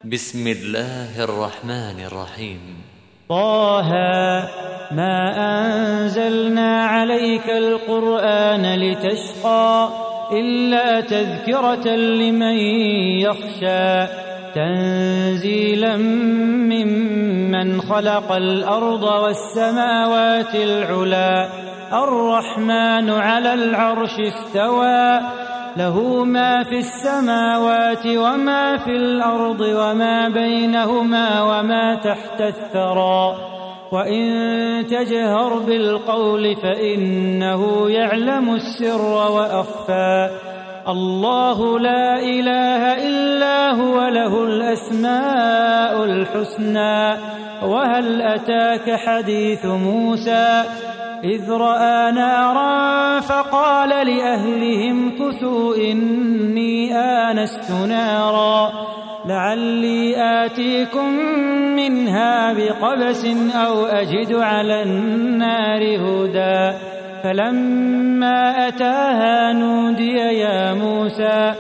بسم الله الرحمن الرحيم. طه ما أنزلنا عليك القرآن لتشقى إلا تذكرة لمن يخشى تنزيلا ممن خلق الأرض والسماوات العلى الرحمن على العرش استوى له ما في السماوات وما في الأرض وما بينهما وما تحت الثرى وإن تجهر بالقول فإنه يعلم السر وأخفى الله لا إله إلا هو له الأسماء الحسنى وهل أتاك حديث موسى إذ رأى نارا فقال لأهلهم كثوا إني آنست نارا لعلي آتيكم منها بقبس أو أجد على النار هدى فلما أتاها نودي يا موسى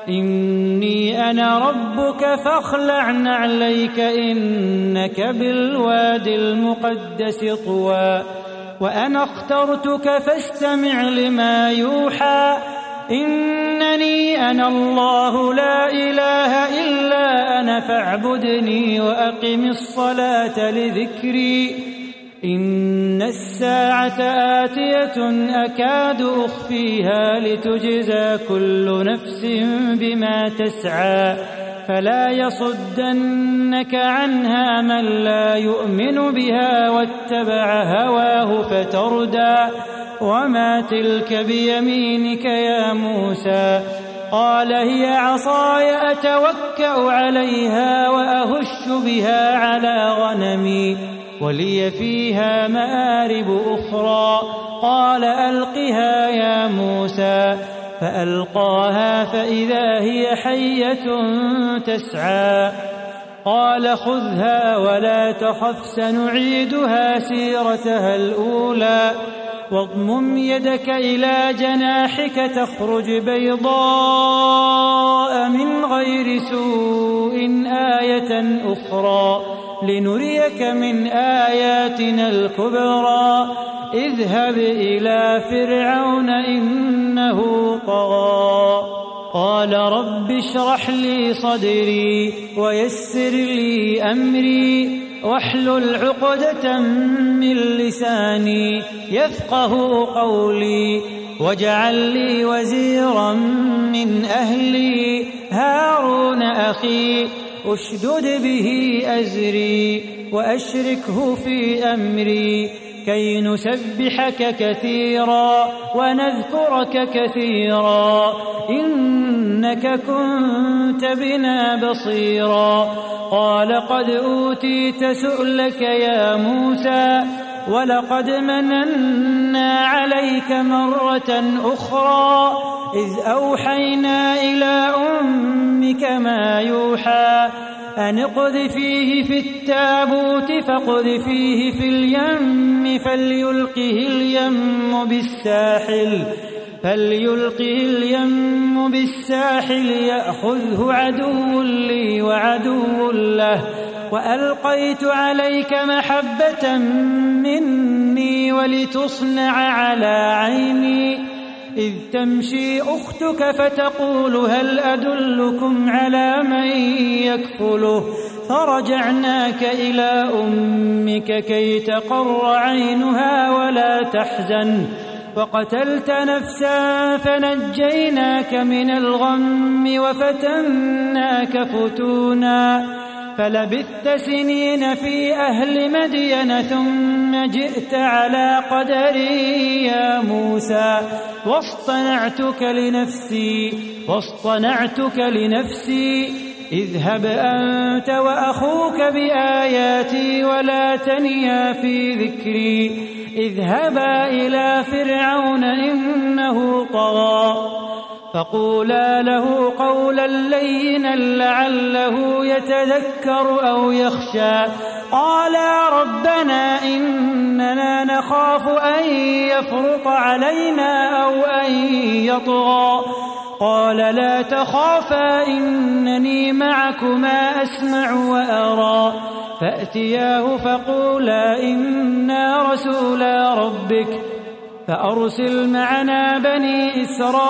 إني أنا ربك فاخلع نعليك إنك بالوادي المقدس طوى وأنا اخترتك فاستمع لما يوحى إنني أنا الله لا إله إلا أنا فاعبدني وأقم الصلاة لذكري إن الساعة آتية أكاد أخفيها لتجزى كل نفس بما تسعى فلا يصدنك عنها من لا يؤمن بها واتبع هواه فتردى وما تلك بيمينك يا موسى قال هي عصاي أتوكأ عليها وأهش بها على غنمي ولي فيها مآرب أخرى قال ألقها يا موسى فألقاها فإذا هي حية تسعى قال خذها ولا تخف سنعيدها سيرتها الأولى واضمم يدك إلى جناحك تخرج بيضاء من غير سوء آية أخرى لنريك من آياتنا الكبرى اذهب إلى فرعون إنه طغى قال رب اشرح لي صدري ويسر لي أمري واحلل عقدة من لساني يفقه قولي واجعل لي وزيرا من أهلي هارون أخي أشدد به أزري وأشركه في أمري كي نسبحك كثيرا ونذكرك كثيرا إنك كنت بنا بصيرا قال قد أوتيت سؤلك يا موسى ولقد مننا عليك مرة أخرى إذ أوحينا إلى أمك ما يوحى أن اقذفيه في التابوت فاقذفيه في اليم فليلقه اليم بالساحل يأخذه عدو لي وعدو له وألقيت عليك محبة مني ولتصنع على عيني إذ تمشي أختك فتقول هل أدلكم على من يكفله فرجعناك إلى أمك كي تقر عينها ولا تحزن وقتلت نفسا فنجيناك من الغم وفتناك فتونا فلبثت سنين في أهل مدين ثم جئت على قدري يا موسى واصطنعتك لنفسي اذهب أنت وأخوك بآياتي ولا تنيا في ذكري اذهبا إلى فرعون إنه طغى فقولا له قولا لينا لعله يتذكر أو يخشى قالا ربنا إننا نخاف أن يفرط علينا أو أن يطغى قال لا تخافا إنني معكما أسمع وأرى فأتياه فقولا إنا رسولا ربك فأرسل معنا بني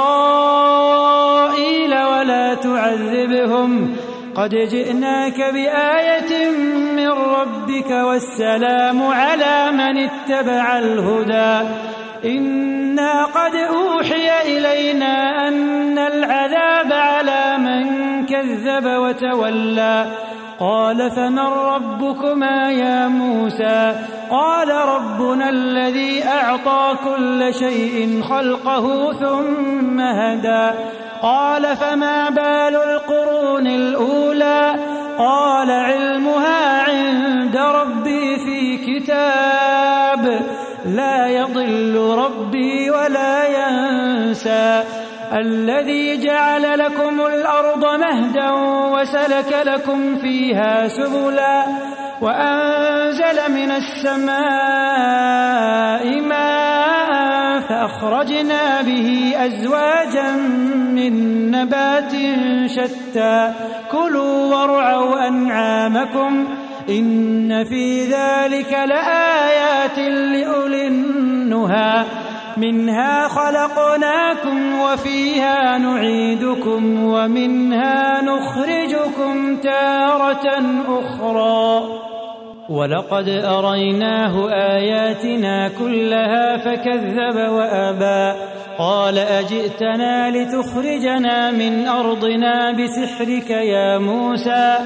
إسرائيل ولا تعذبهم قد جئناك بآية من ربك والسلام على من اتبع الهدى إنا قد أوحي إلينا أن العذاب على من كذب وتولى قال فمن ربكما يا موسى قال ربنا الذي أعطى كل شيء خلقه ثم هدى قال فما بال القرون الأولى قال علمها عند ربي في كتاب لا يضل ربي ولا ينسى الذي جعل لكم الأرض مهدا وسلك لكم فيها سبلا وأنزل من السماء ماء فأخرجنا به أزواجا من نبات شتى كلوا وارعوا أنعامكم إن في ذلك لآيات لأولي النهى منها خلقناكم وفيها نعيدكم ومنها نخرجكم تارة أخرى ولقد أريناه آياتنا كلها فكذب وأبى قال أجئتنا لتخرجنا من أرضنا بسحرك يا موسى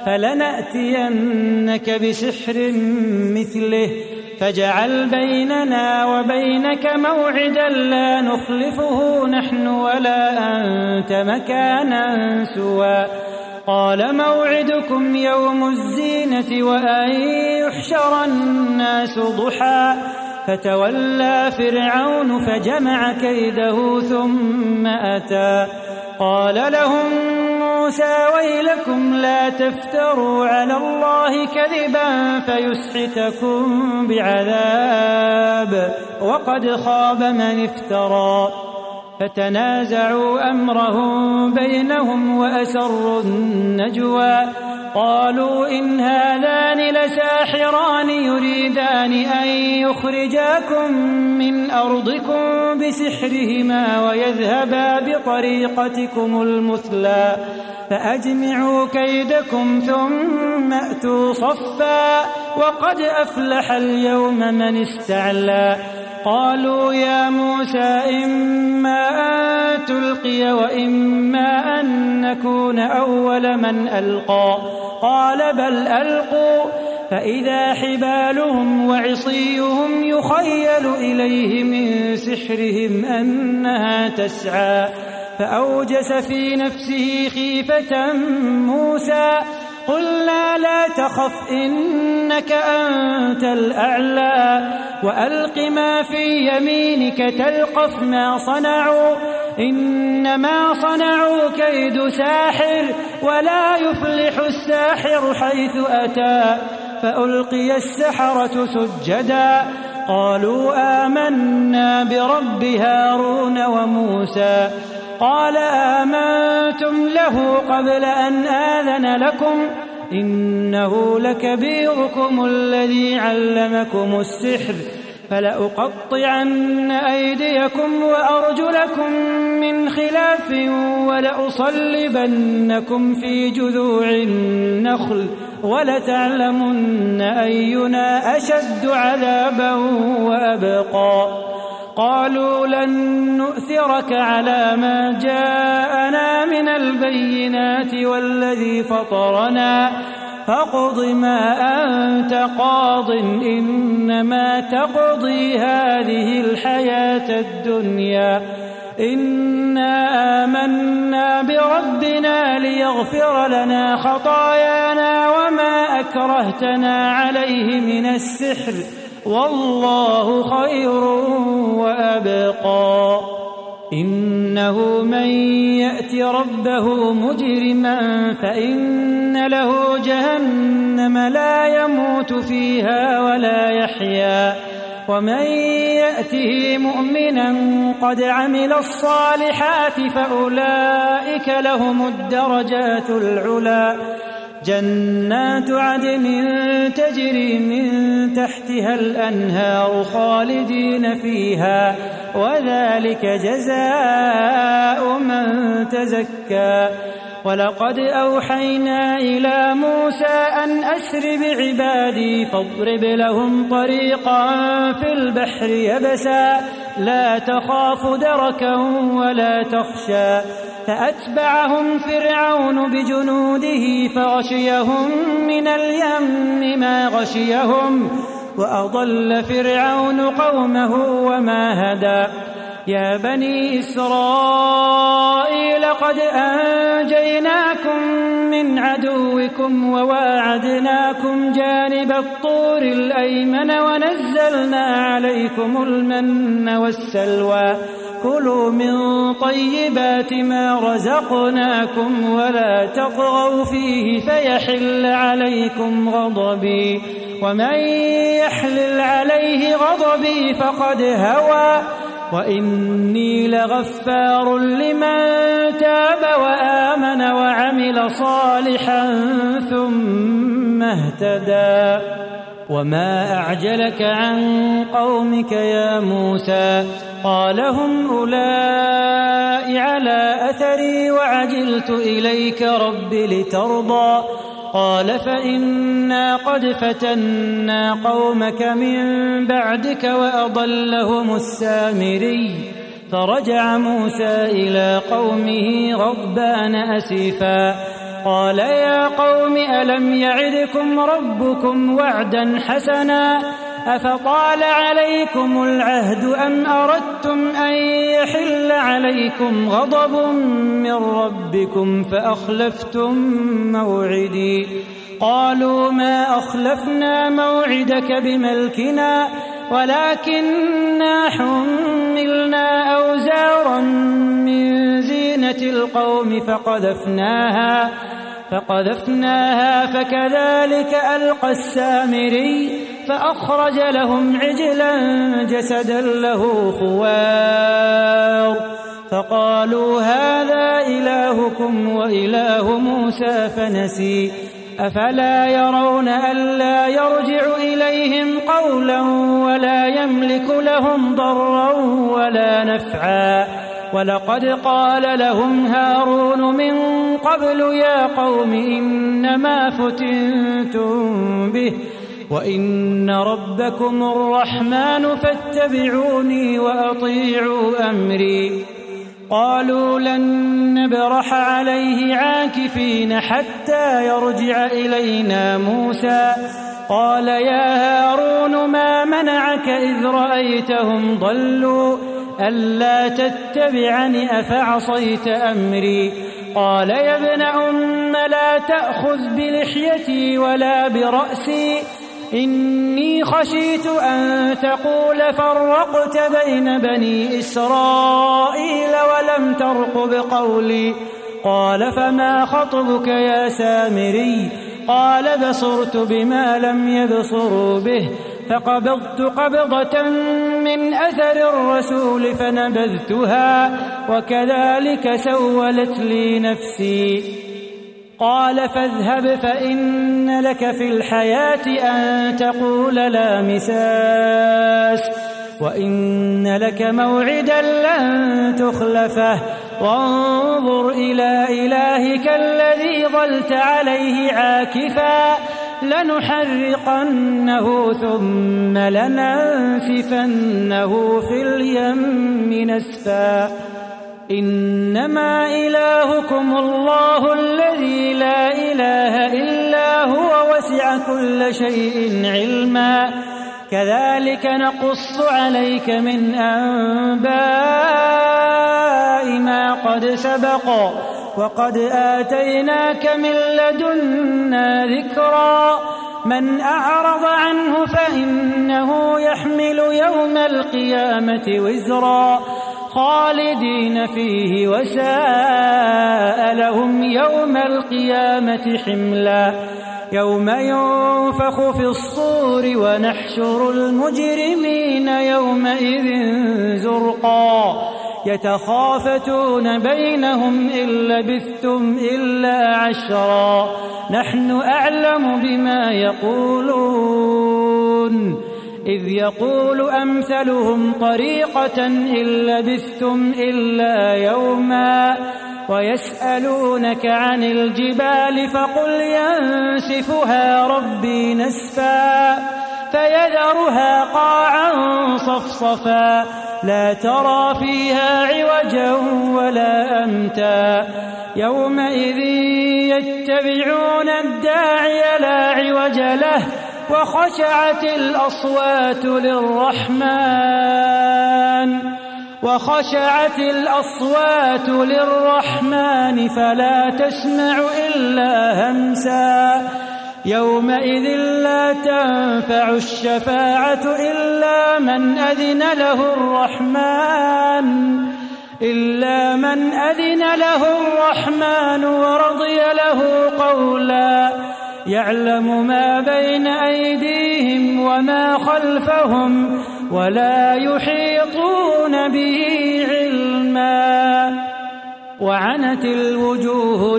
فلنأتينك بسحر مثله فاجعل بيننا وبينك موعدا لا نخلفه نحن ولا أنت مكانا سوى قال موعدكم يوم الزينة وأن يحشر الناس ضحى فتولى فرعون فجمع كيده ثم أتى قال لهم موسى ويلكم لا تفتروا على الله كذبا فيسحتكم بعذاب وقد خاب من افترى فتنازعوا أمرهم بينهم وأسروا النجوى قالوا إن هذان لساحران يريدان أن يخرجاكم من أرضكم بسحرهما ويذهبا بطريقتكم المثلى فأجمعوا كيدكم ثم أتوا صفا وقد أفلح اليوم من استعلى قالوا يا موسى إما أن تلقي وإما أن نكون أول من ألقى قال بل ألقوا فإذا حبالهم وعصيهم يخيل إليه من سحرهم أنها تسعى فأوجس في نفسه خيفة موسى قلنا لا تخف إنك أنت الأعلى وألق ما في يمينك تلقف ما صنعوا إنما صنعوا كيد ساحر ولا يفلح الساحر حيث أتى فألقي السحرة سجدا قالوا آمنا برب هارون وموسى قال آمنتم له قبل أن آذن لكم إنه لكبيركم الذي علمكم السحر فلأقطعن أيديكم وأرجلكم من خلاف ولأصلبنكم في جذوع النخل ولتعلمن أينا أشد عذابا وأبقى قالوا لن نؤثرك على ما جاءنا من البينات والذي فطرنا فاقض ما أنت قاض إنما تقضي هذه الحياة الدنيا إنا آمنا بربنا ليغفر لنا خطايانا وما أكرهتنا عليه من السحر والله خير وأبقى إنه من يأت ربه مجرما فإن له جهنم لا يموت فيها ولا يحيا ومن يأته مؤمنا قد عمل الصالحات فأولئك لهم الدرجات العلى جنات عدن تجري من تحتها الأنهار خالدين فيها وذلك جزاء من تزكى ولقد أوحينا إلى موسى أن أسر بعبادي فاضرب لهم طريقا في البحر يبسا لا تخاف دركا ولا تخشى فأتبعهم فرعون بجنوده فغشيهم من اليم ما غشيهم وأضل فرعون قومه وما هدى يا بني إسرائيل قد أنجيناكم من عدوكم وواعدناكم جانب الطور الأيمن ونزلنا عليكم المن والسلوى كلوا من طيبات ما رزقناكم ولا تطغوا فيه فيحل عليكم غضبي ومن يحلل عليه غضبي فقد هوى وإني لغفار لمن تاب وآمن وعمل صالحا ثم اهتدى وما أعجلك عن قومك يا موسى قال هم أولئك على أثري وعجلت إليك رب لترضى قال فإنا قد فتنا قومك من بعدك وأضلهم السامري فرجع موسى إلى قومه غضبان أسفا قال يا قوم ألم يعدكم ربكم وعدا حسنا أفطال عليكم العهد أم أردتم أن يحل عليكم غضب من ربكم فأخلفتم موعدي قالوا ما أخلفنا موعدك بملكنا ولكننا حملنا أوزارا من زينة القوم فقذفناها فكذلك ألقى السامري فأخرج لهم عجلا جسدا له خوار فقالوا هذا إلهكم وإله موسى فنسي أفلا يرون ألا يرجع إليهم قولا ولا يملك لهم ضرا ولا نفعا ولقد قال لهم هارون من قبل يا قوم إنما فتنتم به وإن ربكم الرحمن فاتبعوني وأطيعوا أمري قالوا لن نبرح عليه عاكفين حتى يرجع إلينا موسى قال يا هارون ما منعك إذ رأيتهم ضلوا ألا تتبعني أفعصيت أمري قال يا ابن أم لا تأخذ بلحيتي ولا برأسي إني خشيت أن تقول فرقت بين بني إسرائيل ولم ترقب قولي قال فما خطبك يا سامري قال بصرت بما لم يبصروا به فقبضت قبضة من أثر الرسول فنبذتها وكذلك سولت لي نفسي قال فاذهب فإن لك في الحياة أن تقول لا مساس وإن لك موعدا لن تخلفه وانظر إلى إلهك الذي ظلت عليه عاكفا لنحرقنه ثم لننسفنه في اليم نسفا إنما إلهكم الله الذي لا إله إلا هو وسع كل شيء علما كذلك نقص عليك من أنباء ما قد سبق وقد آتيناك من لدنا ذكرا من أعرض عنه فإنه يحمل يوم القيامة وزرا خالدين فيه وساء لهم يوم القيامة حملا يوم ينفخ في الصور ونحشر المجرمين يومئذ زرقا يتخافتون بينهم إن لبثتم إلا 10 نحن أعلم بما يقولون إذ يقول أمثلهم طريقة إن لبثتم إلا يوما ويسألونك عن الجبال فقل ينسفها ربي نسفا فيذرها قاعا صفصفا لا ترى فيها عوجا ولا أمتا يومئذ يتبعون الداعي لا عوج له وخشعت الأصوات للرحمن فلا تسمع إلا همسا يومئذ لا تنفع الشفاعة إلا من أذن له الرحمن ورضي له قولا يعلم ما بين أيديهم وما خلفهم ولا يحيطون به علما وعنت الوجوه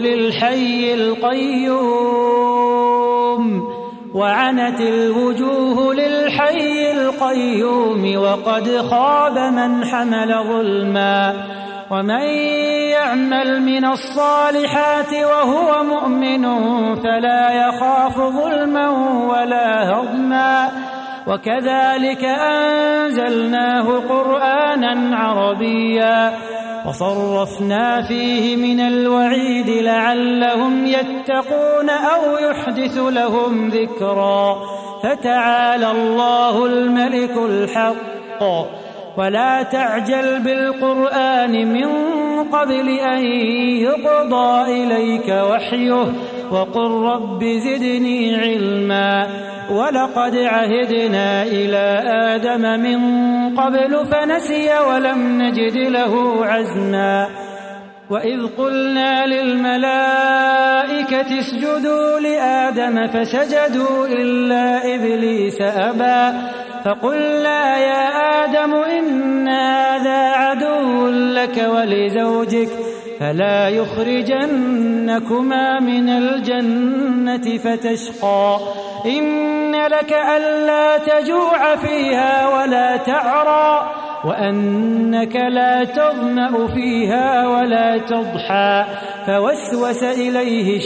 للحي القيوم وقد خاب من حمل ظلما ومن يعمل من الصالحات وهو مؤمن فلا يخاف ظلما ولا هضما وكذلك أنزلناه قرآنا عربيا وصرفنا فيه من الوعيد لعلهم يتقون أو يحدث لهم ذكرا فتعالى الله الملك الحق ولا تعجل بالقرآن من قبل أن يقضى إليك وحيه وقل رب زدني علما ولقد عهدنا إلى آدم من قبل فنسي ولم نجد له عزما وإذ قلنا للملائكة اسجدوا لآدم فسجدوا إلا إبليس أبى فقلنا يا آدم إن هذا عدو لك ولزوجك فلا يخرجنكما من الجنة فتشقى إن لك ألا تجوع فيها ولا تعرى وأنك لا تظمأ فيها ولا تضحى فوسوس إليه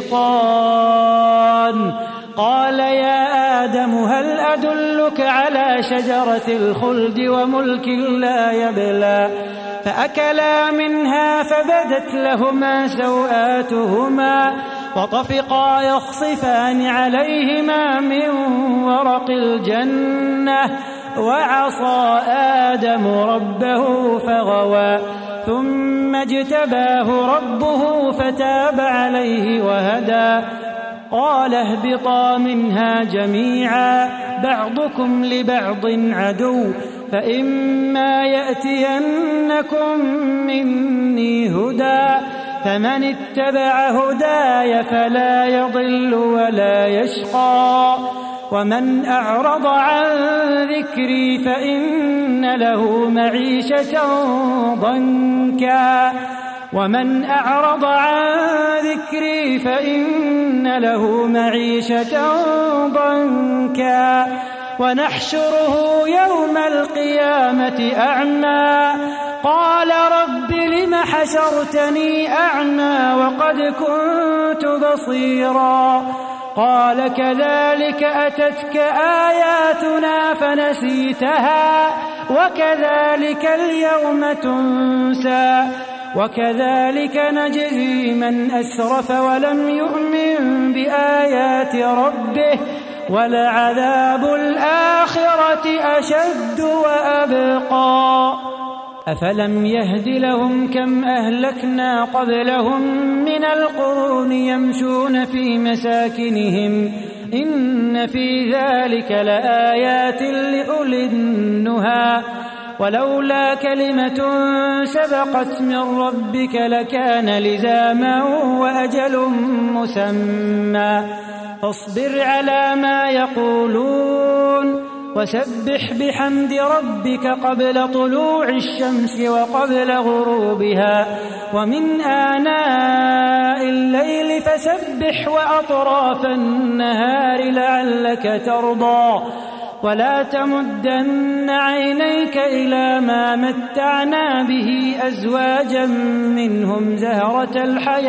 الشيطان قال يا آدم هل أدلك على شجرة الخلد وملك لا يبلى فأكلا منها فبدت لهما سوآتهما وطفقا يخصفان عليهما من ورق الجنة وعصى آدم ربه فغوى ثم اجتباه ربه فتاب عليه وهدى قال اهبطا منها جميعا بعضكم لبعض عدو فإما يأتينكم مني هدى فمن اتبع هداي فلا يضل ولا يشقى ومن أعرض عن ذكري فإن له معيشة ضنكا ونحشره يوم القيامة أعمى قال رب لم حشرتني أعمى وقد كنت بصيرا قال كذلك أتتك آياتنا فنسيتها وكذلك اليوم تنسى وكذلك نجزي من أسرف ولم يؤمن بآيات ربه ولعذاب الآخرة أشد وأبقى أفلم يهد لهم كم أهلكنا قبلهم من القرون يمشون في مساكنهم إن في ذلك لآيات لأولي النهى ولولا كلمة سبقت من ربك لكان لزاما وأجل مسمى فاصبر على ما يقولون وسبح بحمد ربك قبل طلوع الشمس وقبل غروبها ومن آناء الليل فسبح وأطراف النهار لعلك ترضى ولا تمدن عينيك إلى ما متعنا به أزواجا منهم زهرة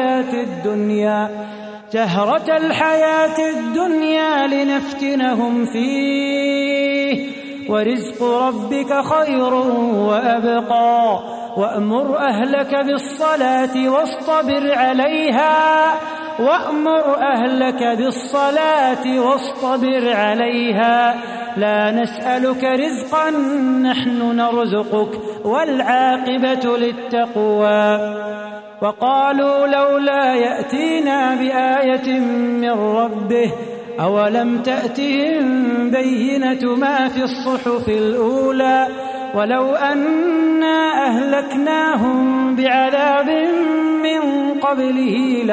الحياة الدنيا لنفتنهم فيه ورزق ربك خير وأبقى وأمر أهلك بالصلاة واصطبر عليها لا نسألك رزقا نحن نرزقك والعاقبة للتقوى وقالوا لولا يأتينا بآية من ربه أولم تأتهم بينة ما في الصحف الأولى ولو أنا أهلكناهم بعذاب من قبله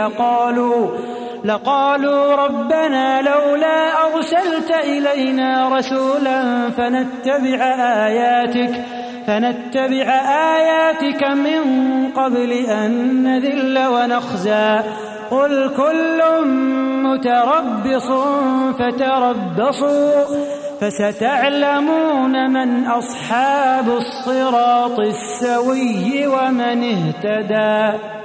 لقالوا ربنا لولا أرسلت إلينا رسولا فنتبع آياتك من قبل أن نذل ونخزى قل كل متربص فتربصوا فستعلمون من أصحاب الصراط السوي ومن اهتدى.